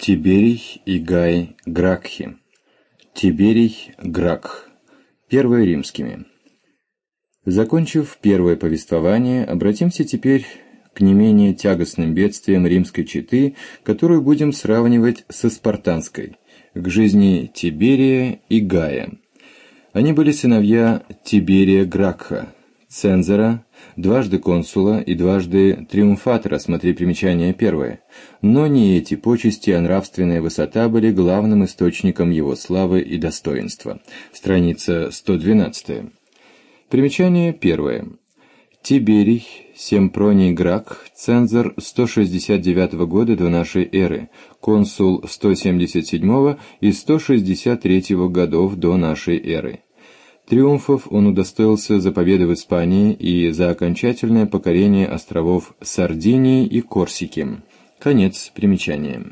Тиберий и Гай Гракхи. Тиберий Гракх. Первое римскими. Закончив первое повествование, обратимся теперь к не менее тягостным бедствиям римской четы, которую будем сравнивать со спартанской, к жизни Тиберия и Гая. Они были сыновья Тиберия Гракха, цензора, дважды консула и дважды триумфатора, смотри примечание первое. Но не эти почести, а нравственная высота были главным источником его славы и достоинства. Страница 112. Примечание первое. Тиберий Семпроний Гракх, цензор 169 года до нашей эры, консул 177 и 163 годов до нашей эры. Триумфов он удостоился за победы в Испании и за окончательное покорение островов Сардинии и Корсики. Конец примечания.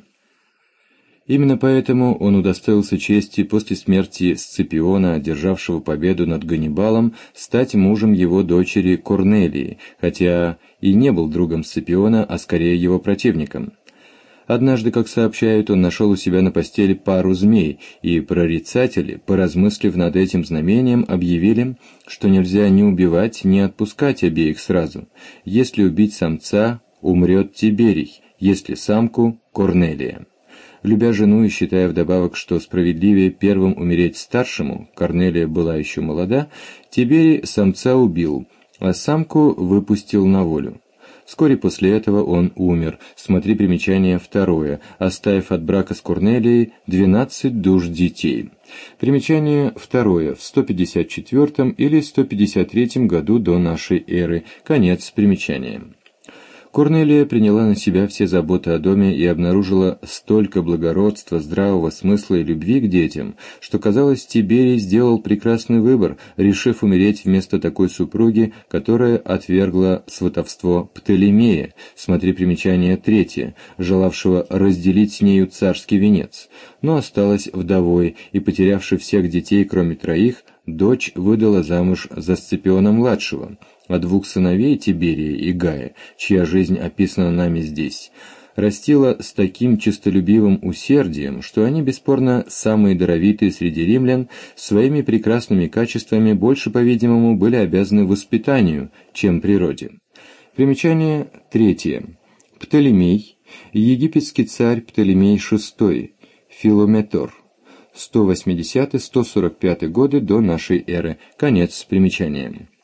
Именно поэтому он удостоился чести после смерти Сципиона, одержавшего победу над Ганнибалом, стать мужем его дочери Корнелии, хотя и не был другом Сципиона, а скорее его противником. Однажды, как сообщают, он нашел у себя на постели пару змей, и прорицатели, поразмыслив над этим знамением, объявили, что нельзя ни убивать, ни отпускать обеих сразу. Если убить самца, умрет Тиберий, если самку – Корнелия. Любя жену и считая вдобавок, что справедливее первым умереть старшему, Корнелия была еще молода, Тиберий самца убил, а самку выпустил на волю. Вскоре после этого он умер, смотри примечание второе, оставив от брака с Корнелией 12 душ детей. Примечание второе, в 154 или 153 году до нашей эры, конец примечания. Корнелия приняла на себя все заботы о доме и обнаружила столько благородства, здравого смысла и любви к детям, что, казалось, Тиберий сделал прекрасный выбор, решив умереть вместо такой супруги, которая отвергла сватовство Птолемея, смотри примечание третье, желавшего разделить с нею царский венец, но осталась вдовой и, потерявши всех детей, кроме троих, дочь выдала замуж за Сципиона-младшего, а двух сыновей Тиберия и Гая, чья жизнь описана нами здесь, растила с таким честолюбивым усердием, что они, бесспорно, самые даровитые среди римлян, своими прекрасными качествами больше, по-видимому, были обязаны воспитанию, чем природе. Примечание третье. Птолемей, египетский царь Птолемей VI, Филометор, 180-145 годы до нашей эры, конец примечания.